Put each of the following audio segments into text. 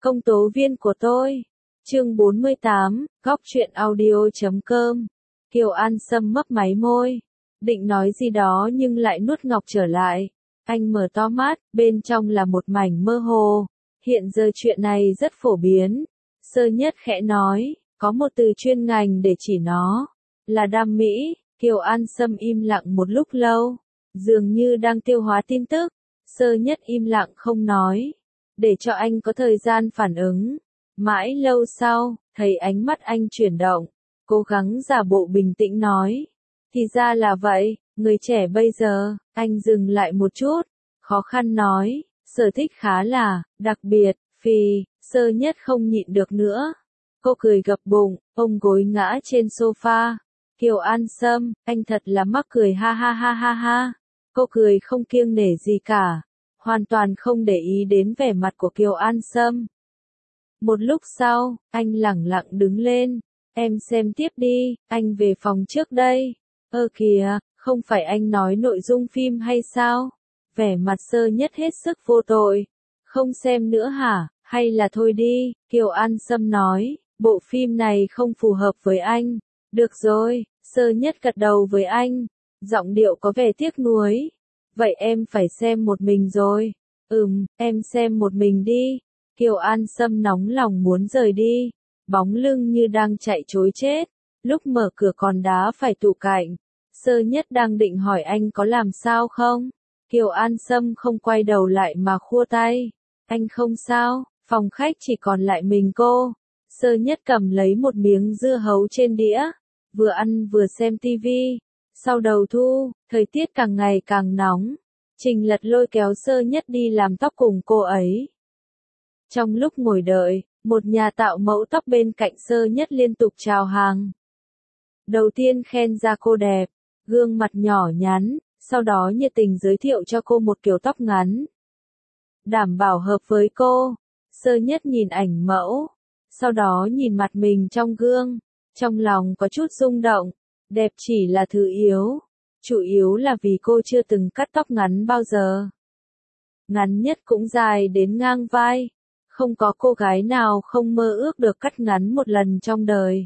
Công tố viên của tôi. Chương 48, góc truyện audio.com. Kiều An Sâm mấp máy môi, định nói gì đó nhưng lại nuốt ngọc trở lại. Anh mở to mắt, bên trong là một mảnh mơ hồ. Hiện giờ chuyện này rất phổ biến. Sơ Nhất khẽ nói, có một từ chuyên ngành để chỉ nó, là đam mỹ. Kiều An Sâm im lặng một lúc lâu, dường như đang tiêu hóa tin tức. Sơ Nhất im lặng không nói, để cho anh có thời gian phản ứng. Mãi lâu sau, thấy ánh mắt anh chuyển động, cố gắng giả bộ bình tĩnh nói. Thì ra là vậy, người trẻ bây giờ. Anh dừng lại một chút, khó khăn nói, sở thích khá là đặc biệt. Phì, Sơ Nhất không nhịn được nữa. Cô cười gập bụng, ôm gối ngã trên sofa. Kiều An Sâm, anh thật là mắc cười, ha ha ha ha ha. Cô cười không kiêng nể gì cả, hoàn toàn không để ý đến vẻ mặt của Kiều An Sâm. Một lúc sau, anh lẳng lặng đứng lên. Em xem tiếp đi, anh về phòng trước đây. Kìa, không phải anh nói nội dung phim hay sao? Vẻ mặt Sơ Nhất hết sức vô tội. Không xem nữa hả, hay là thôi đi, Kiều An Sâm nói, bộ phim này không phù hợp với anh. Được rồi, Sơ Nhất gật đầu với anh, giọng điệu có vẻ tiếc nuối. Vậy em phải xem một mình rồi. Em xem một mình đi. Kiều An Sâm nóng lòng muốn rời đi, bóng lưng như đang chạy trối chết. Lúc mở cửa còn đá phải tủ cạnh. Sơ Nhất đang định hỏi anh có làm sao không. Kiều An Sâm không quay đầu lại mà khua tay. Anh không sao, phòng khách chỉ còn lại mình cô. Sơ Nhất cầm lấy một miếng dưa hấu trên đĩa, vừa ăn vừa xem tivi. Sau đầu thu, thời tiết càng ngày càng nóng. Trình Lật lôi kéo Sơ Nhất đi làm tóc cùng cô ấy. Trong lúc ngồi đợi, một nhà tạo mẫu tóc bên cạnh Sơ Nhất liên tục chào hàng. Đầu tiên khen ra cô đẹp, gương mặt nhỏ nhắn, sau đó nhiệt tình giới thiệu cho cô một kiểu tóc ngắn. Đảm bảo hợp với cô. Sơ Nhất nhìn ảnh mẫu, sau đó nhìn mặt mình trong gương, trong lòng có chút rung động. Đẹp chỉ là thứ yếu, chủ yếu là vì cô chưa từng cắt tóc ngắn bao giờ. Ngắn nhất cũng dài đến ngang vai. Không có cô gái nào không mơ ước được cắt ngắn một lần trong đời.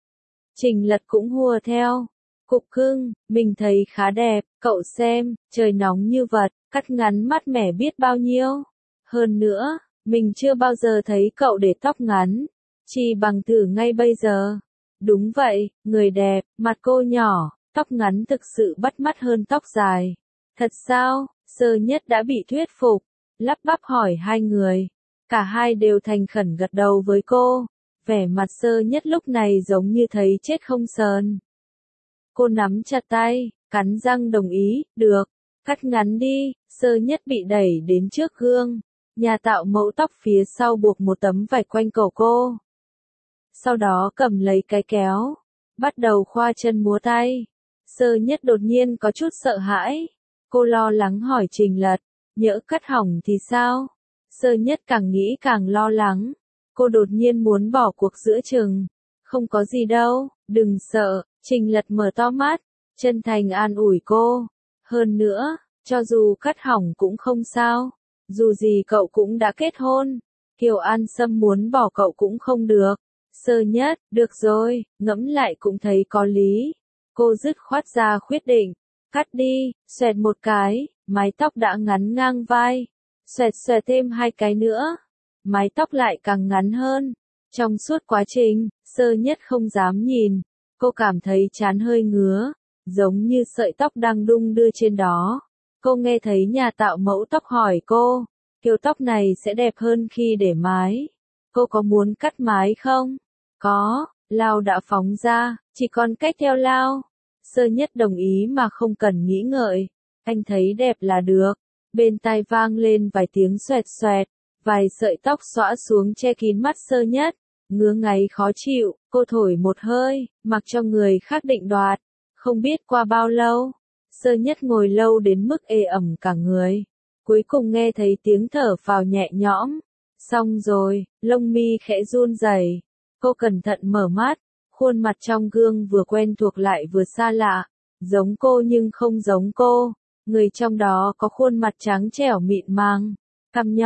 Trình Lật cũng hùa theo. Cục cưng, mình thấy khá đẹp, cậu xem, trời nóng như vật, cắt ngắn mát mẻ biết bao nhiêu. Hơn nữa, mình chưa bao giờ thấy cậu để tóc ngắn, chỉ bằng thử ngay bây giờ. Đúng vậy, người đẹp, mặt cô nhỏ, tóc ngắn thực sự bắt mắt hơn tóc dài. Thật sao? Sơ Nhất đã bị thuyết phục, lắp bắp hỏi hai người. Cả hai đều thành khẩn gật đầu với cô. Vẻ mặt Sơ Nhất lúc này giống như thấy chết không sờn. Cô nắm chặt tay, cắn răng đồng ý, được, cắt ngắn đi. Sơ Nhất bị đẩy đến trước gương. Nhà tạo mẫu tóc phía sau buộc một tấm vải quanh cổ cô. Sau đó cầm lấy cái kéo, bắt đầu khoa chân múa tay. Sơ Nhất đột nhiên có chút sợ hãi. Cô lo lắng hỏi Trình Lật, nhỡ cắt hỏng thì sao? Sơ Nhất càng nghĩ càng lo lắng. Cô đột nhiên muốn bỏ cuộc giữa chừng. Không có gì đâu, đừng sợ. Trình Lật mở to mắt, chân thành an ủi cô. Hơn nữa, cho dù cắt hỏng cũng không sao. Dù gì cậu cũng đã kết hôn. Kiều An Sâm muốn bỏ cậu cũng không được. Sơ Nhất, được rồi, ngẫm lại cũng thấy có lý. Cô dứt khoát ra quyết định. Cắt đi, xoẹt một cái, mái tóc đã ngắn ngang vai. Xoẹt xoẹt thêm hai cái nữa, mái tóc lại càng ngắn hơn. Trong suốt quá trình, Sơ Nhất không dám nhìn. Cô cảm thấy trán hơi ngứa, giống như sợi tóc đang đung đưa trên đó. Cô nghe thấy nhà tạo mẫu tóc hỏi cô, kiểu tóc này sẽ đẹp hơn khi để mái. Cô có muốn cắt mái không? Có, lao đã phóng ra, chỉ còn cách theo lao. Sơ Nhất đồng ý mà không cần nghĩ ngợi. Anh thấy đẹp là được. Bên tai vang lên vài tiếng xoẹt xoẹt, vài sợi tóc xõa xuống che kín mắt Sơ Nhất. Ngứa ngáy khó chịu, cô thổi một hơi, mặc cho người khác định đoạt. Không biết qua bao lâu, Sơ Nhất ngồi lâu đến mức ê ẩm cả người. Cuối cùng nghe thấy tiếng thở phào nhẹ nhõm. Xong rồi, lông mi khẽ run rẩy. Cô cẩn thận mở mắt, khuôn mặt trong gương vừa quen thuộc lại vừa xa lạ. Giống cô nhưng không giống cô. Người trong đó có khuôn mặt trắng trẻo mịn màng, cằm nhọn,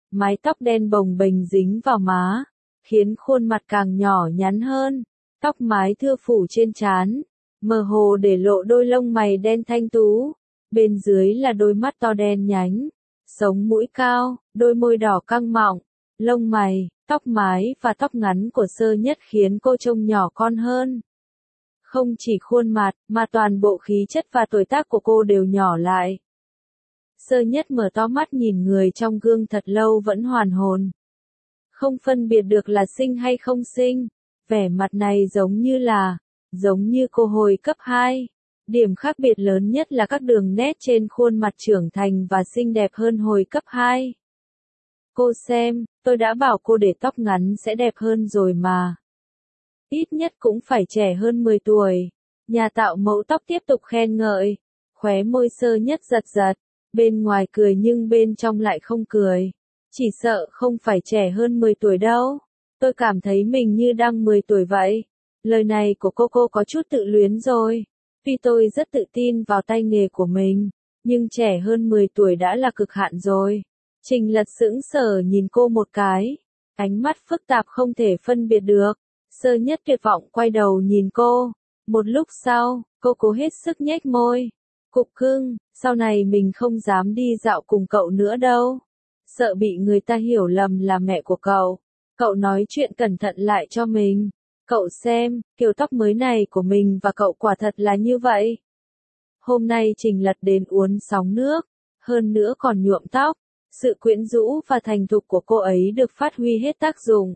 mái tóc đen bồng bềnh dính vào má, khiến khuôn mặt càng nhỏ nhắn hơn, tóc mái thưa phủ trên trán, mơ hồ để lộ đôi lông mày đen thanh tú, bên dưới là đôi mắt to đen nhánh, sống mũi cao, đôi môi đỏ căng mọng, lông mày, tóc mái và tóc ngắn của Sơ Nhất khiến cô trông nhỏ con hơn. Không chỉ khuôn mặt, mà toàn bộ khí chất và tuổi tác của cô đều nhỏ lại. Sơ Nhất mở to mắt nhìn người trong gương thật lâu vẫn hoàn hồn. Không phân biệt được là xinh hay không xinh, vẻ mặt này giống như cô hồi cấp 2. Điểm khác biệt lớn nhất là các đường nét trên khuôn mặt trưởng thành và xinh đẹp hơn hồi cấp 2. Cô xem, tôi đã bảo cô để tóc ngắn sẽ đẹp hơn rồi mà. Ít nhất cũng phải trẻ hơn 10 tuổi. Nhà tạo mẫu tóc tiếp tục khen ngợi. Khóe môi Sơ Nhất giật giật. Bên ngoài cười nhưng bên trong lại không cười. Chỉ sợ không phải trẻ hơn 10 tuổi đâu. Tôi cảm thấy mình như đang 10 tuổi vậy. Lời này của cô có chút tự luyến rồi. Tuy tôi rất tự tin vào tay nghề của mình, nhưng trẻ hơn 10 tuổi đã là cực hạn rồi. Trình Lật sững sờ nhìn cô một cái. Ánh mắt phức tạp không thể phân biệt được. Sơ Nhất tuyệt vọng quay đầu nhìn cô. Một lúc sau, cô cố hết sức nhếch môi. Cục cưng, sau này mình không dám đi dạo cùng cậu nữa đâu. Sợ bị người ta hiểu lầm là mẹ của cậu. Cậu nói chuyện cẩn thận lại cho mình. Cậu xem, kiểu tóc mới này của mình và cậu quả thật là như vậy. Hôm nay Trình Lật đến uốn sóng nước, hơn nữa còn nhuộm tóc. Sự quyến rũ và thành thục của cô ấy được phát huy hết tác dụng.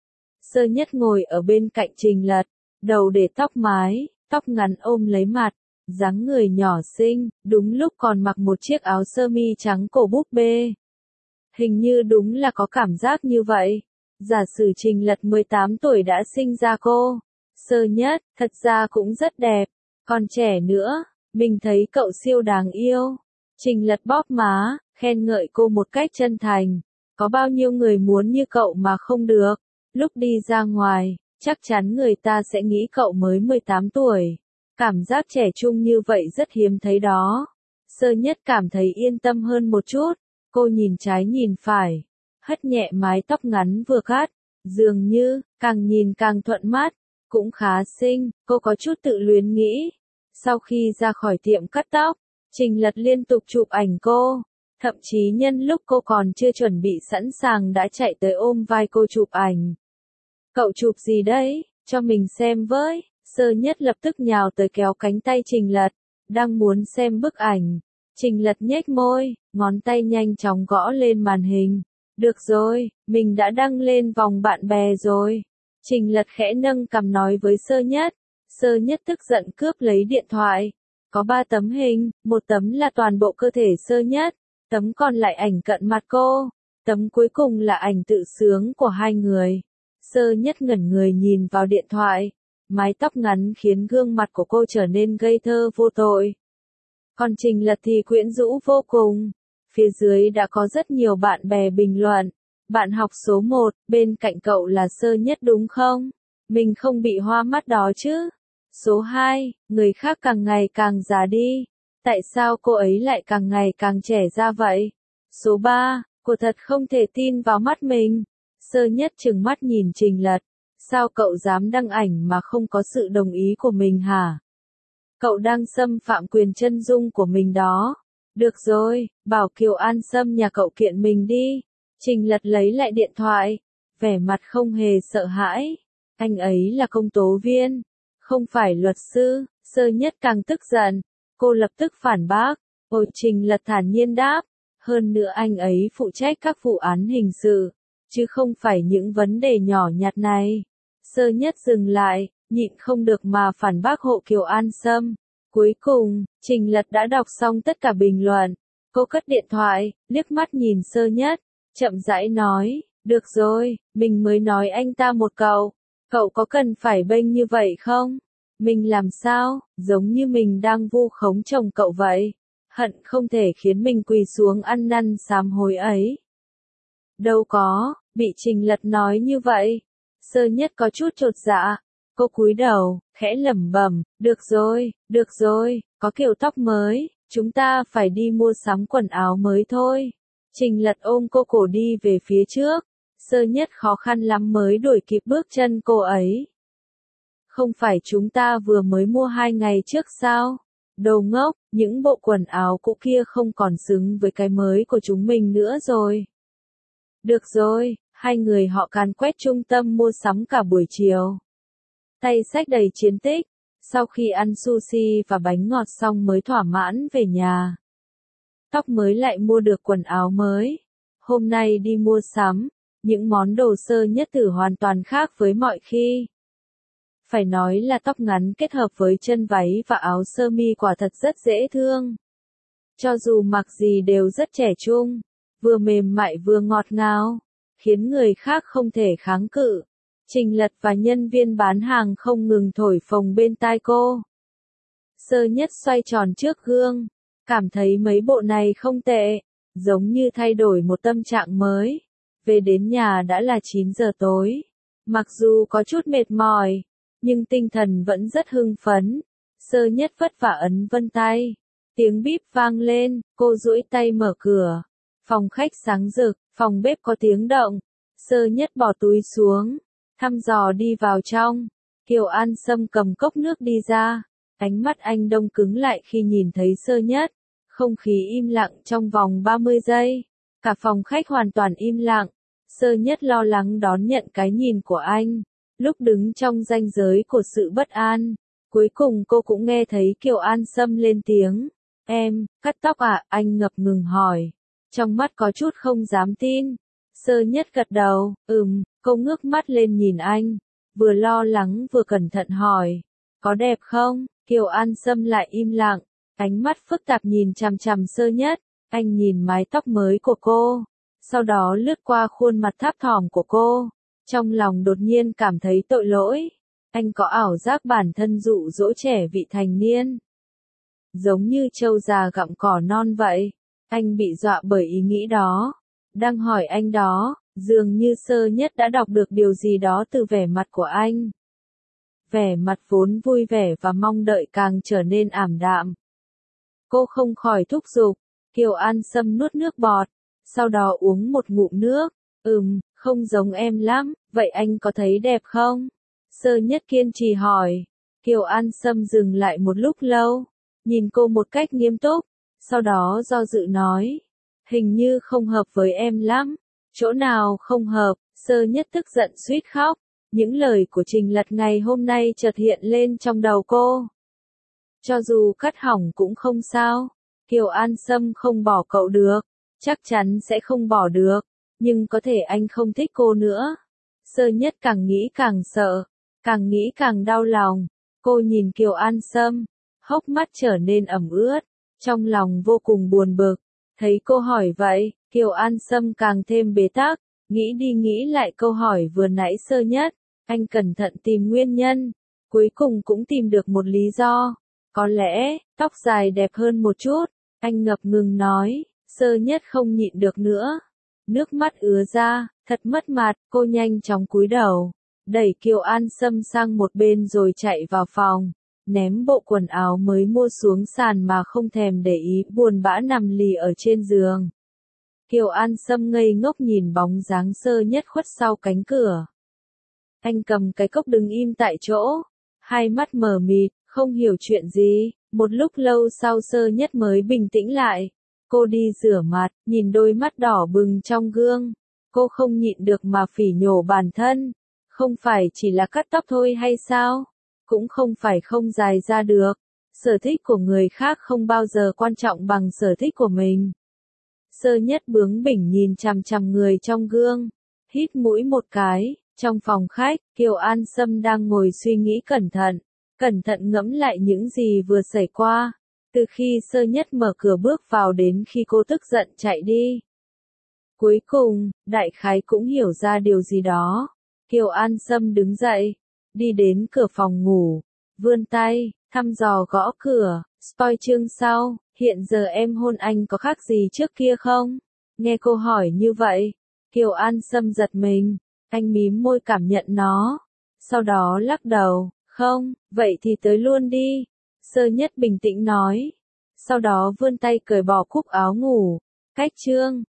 Sơ Nhất ngồi ở bên cạnh Trình Lật, đầu để tóc mái, tóc ngắn ôm lấy mặt, dáng người nhỏ xinh, đúng lúc còn mặc một chiếc áo sơ mi trắng cổ búp bê. Hình như đúng là có cảm giác như vậy. Giả sử Trình Lật 18 tuổi đã sinh ra cô. Sơ Nhất, thật ra cũng rất đẹp, còn trẻ nữa, mình thấy cậu siêu đáng yêu. Trình Lật bóp má, khen ngợi cô một cách chân thành. Có bao nhiêu người muốn như cậu mà không được. Lúc đi ra ngoài, chắc chắn người ta sẽ nghĩ cậu mới 18 tuổi. Cảm giác trẻ trung như vậy rất hiếm thấy đó. Sơ Nhất cảm thấy yên tâm hơn một chút. Cô nhìn trái nhìn phải, hất nhẹ mái tóc ngắn vừa cắt, dường như, càng nhìn càng thuận mắt, cũng khá xinh, cô có chút tự luyến nghĩ. Sau khi ra khỏi tiệm cắt tóc, Trình Lật liên tục chụp ảnh cô, thậm chí nhân lúc cô còn chưa chuẩn bị sẵn sàng đã chạy tới ôm vai cô chụp ảnh. Cậu chụp gì đấy, cho mình xem với. Sơ Nhất lập tức nhào tới kéo cánh tay Trình Lật, đang muốn xem bức ảnh. Trình Lật nhếch môi, ngón tay nhanh chóng gõ lên màn hình. Được rồi, mình đã đăng lên vòng bạn bè rồi. Trình Lật khẽ nâng cằm nói với Sơ Nhất. Sơ Nhất tức giận cướp lấy điện thoại. Có 3 tấm hình, một tấm là toàn bộ cơ thể Sơ Nhất, tấm còn lại ảnh cận mặt cô, tấm cuối cùng là ảnh tự sướng của hai người. Sơ Nhất ngẩn người nhìn vào điện thoại, mái tóc ngắn khiến gương mặt của cô trở nên ngây thơ vô tội. Còn Trình Lật thì quyến rũ vô cùng. Phía dưới đã có rất nhiều bạn bè bình luận. Bạn học số 1, bên cạnh cậu là Sơ Nhất đúng không? Mình không bị hoa mắt đó chứ? Số 2, người khác càng ngày càng già đi. Tại sao cô ấy lại càng ngày càng trẻ ra vậy? Số 3, cô thật không thể tin vào mắt mình. Sơ Nhất trừng mắt nhìn Trình Lật. Sao cậu dám đăng ảnh mà không có sự đồng ý của mình hả? Cậu đang xâm phạm quyền chân dung của mình đó. Được rồi, bảo Kiều An Sâm nhà cậu kiện mình đi. Trình Lật lấy lại điện thoại, vẻ mặt không hề sợ hãi. Anh ấy là công tố viên, không phải luật sư. Sơ Nhất càng tức giận. Cô lập tức phản bác. Ôi, Trình Lật thản nhiên đáp. Hơn nữa anh ấy phụ trách các vụ án hình sự, chứ không phải những vấn đề nhỏ nhặt này. Sơ Nhất dừng lại, nhịn không được mà phản bác hộ Kiều An Sâm. Cuối cùng, Trình Lật đã đọc xong tất cả bình luận. Cô cất điện thoại, liếc mắt nhìn Sơ Nhất, chậm rãi nói, được rồi, mình mới nói anh ta một câu. Cậu có cần phải bênh như vậy không? Mình làm sao, giống như mình đang vu khống chồng cậu vậy. Hận không thể khiến mình quỳ xuống ăn năn sám hối ấy. Đâu có, bị Trình Lật nói như vậy. Sơ Nhất có chút chột dạ. Cô cúi đầu, khẽ lẩm bẩm, được rồi, có kiểu tóc mới, chúng ta phải đi mua sắm quần áo mới thôi. Trình Lật ôm cô cổ đi về phía trước, Sơ Nhất khó khăn lắm mới đuổi kịp bước chân cô ấy. Không phải chúng ta vừa mới mua 2 ngày trước sao? Đồ ngốc, những bộ quần áo cũ kia không còn xứng với cái mới của chúng mình nữa rồi. Được rồi, hai người họ càn quét trung tâm mua sắm cả buổi chiều. Tay xách đầy chiến tích, sau khi ăn sushi và bánh ngọt xong mới thỏa mãn về nhà. Tóc mới lại mua được quần áo mới. Hôm nay đi mua sắm, những món đồ Sơ Nhất thử hoàn toàn khác với mọi khi. Phải nói là tóc ngắn kết hợp với chân váy và áo sơ mi quả thật rất dễ thương. Cho dù mặc gì đều rất trẻ trung, vừa mềm mại vừa ngọt ngào, khiến người khác không thể kháng cự. Trình Lật và nhân viên bán hàng không ngừng thổi phồng bên tai cô. Sơ Nhất xoay tròn trước gương, cảm thấy mấy bộ này không tệ, giống như thay đổi một tâm trạng mới. Về đến nhà đã là 9 giờ tối. Mặc dù có chút mệt mỏi, nhưng tinh thần vẫn rất hưng phấn. Sơ Nhất vất vả ấn vân tay. Tiếng bíp vang lên, cô duỗi tay mở cửa. Phòng khách sáng rực, phòng bếp có tiếng động. Sơ Nhất bỏ túi xuống, thăm dò đi vào trong. Kiều An Sâm cầm cốc nước đi ra. Ánh mắt anh đông cứng lại khi nhìn thấy Sơ Nhất. Không khí im lặng trong vòng 30 giây. Cả phòng khách hoàn toàn im lặng. Sơ Nhất lo lắng đón nhận cái nhìn của anh. Lúc đứng trong ranh giới của sự bất an, cuối cùng cô cũng nghe thấy Kiều An Sâm lên tiếng. Em, cắt tóc à? Anh ngập ngừng hỏi. Trong mắt có chút không dám tin. Sơ Nhất gật đầu, cô ngước mắt lên nhìn anh. Vừa lo lắng vừa cẩn thận hỏi. Có đẹp không? Kiều An Sâm lại im lặng. Ánh mắt phức tạp nhìn chằm chằm Sơ Nhất. Anh nhìn mái tóc mới của cô. Sau đó lướt qua khuôn mặt tháp thỏm của cô. Trong lòng đột nhiên cảm thấy tội lỗi. Anh có ảo giác bản thân dụ dỗ trẻ vị thành niên. Giống như trâu già gặm cỏ non vậy. Anh bị dọa bởi ý nghĩ đó. Đang hỏi anh đó, dường như Sơ Nhất đã đọc được điều gì đó từ vẻ mặt của anh. Vẻ mặt vốn vui vẻ và mong đợi càng trở nên ảm đạm. Cô không khỏi thúc giục. Kiều An Sâm nuốt nước bọt, sau đó uống một ngụm nước. Không giống em lắm, vậy anh có thấy đẹp không? Sơ Nhất kiên trì hỏi. Kiều An Sâm dừng lại một lúc lâu, nhìn cô một cách nghiêm túc, sau đó do dự nói. Hình như không hợp với em lắm. Chỗ nào không hợp? Sơ Nhất tức giận suýt khóc. Những lời của Trình Lật ngày hôm nay chợt hiện lên trong đầu cô. Cho dù cắt hỏng cũng không sao. Kiều An Sâm không bỏ cậu được. Chắc chắn sẽ không bỏ được. Nhưng có thể anh không thích cô nữa. Sơ Nhất càng nghĩ càng sợ. Càng nghĩ càng đau lòng. Cô nhìn Kiều An Sâm. Hốc mắt trở nên ẩm ướt. Trong lòng vô cùng buồn bực. Thấy cô hỏi vậy, Kiều An Sâm càng thêm bế tắc. Nghĩ đi nghĩ lại câu hỏi vừa nãy Sơ Nhất. Anh cẩn thận tìm nguyên nhân. Cuối cùng cũng tìm được một lý do. Có lẽ, tóc dài đẹp hơn một chút. Anh ngập ngừng nói. Sơ Nhất không nhịn được nữa. Nước mắt ứa ra, thật mất mặt, cô nhanh chóng cúi đầu. Đẩy Kiều An Sâm sang một bên rồi chạy vào phòng. Ném bộ quần áo mới mua xuống sàn mà không thèm để ý, buồn bã nằm lì ở trên giường. Kiều An Sâm ngây ngốc nhìn bóng dáng Sơ Nhất khuất sau cánh cửa. Anh cầm cái cốc đứng im tại chỗ, hai mắt mờ mịt, không hiểu chuyện gì. Một lúc lâu sau Sơ Nhất mới bình tĩnh lại. Cô đi rửa mặt, nhìn đôi mắt đỏ bừng trong gương. Cô không nhịn được mà phỉ nhổ bản thân. Không phải chỉ là cắt tóc thôi hay sao? Cũng không phải không dài ra được. Sở thích của người khác không bao giờ quan trọng bằng sở thích của mình. Sơ Nhất bướng bỉnh nhìn chằm chằm người trong gương. Hít mũi một cái. Trong phòng khách, Kiều An Sâm đang ngồi suy nghĩ cẩn thận ngẫm lại những gì vừa xảy qua. Từ khi Sơ Nhất mở cửa bước vào đến khi cô tức giận chạy đi. Cuối cùng, đại khái cũng hiểu ra điều gì đó. Kiều An Sâm đứng dậy, đi đến cửa phòng ngủ, vươn tay, thăm dò gõ cửa. Spoil chương sau, hiện giờ em hôn anh có khác gì trước kia không? Nghe cô hỏi như vậy, Kiều An Sâm giật mình, anh mím môi cảm nhận nó. Sau đó lắc đầu, không, vậy thì tới luôn đi. Sơ Nhất bình tĩnh nói. Sau đó vươn tay cởi bỏ cúc áo ngủ. Cách chương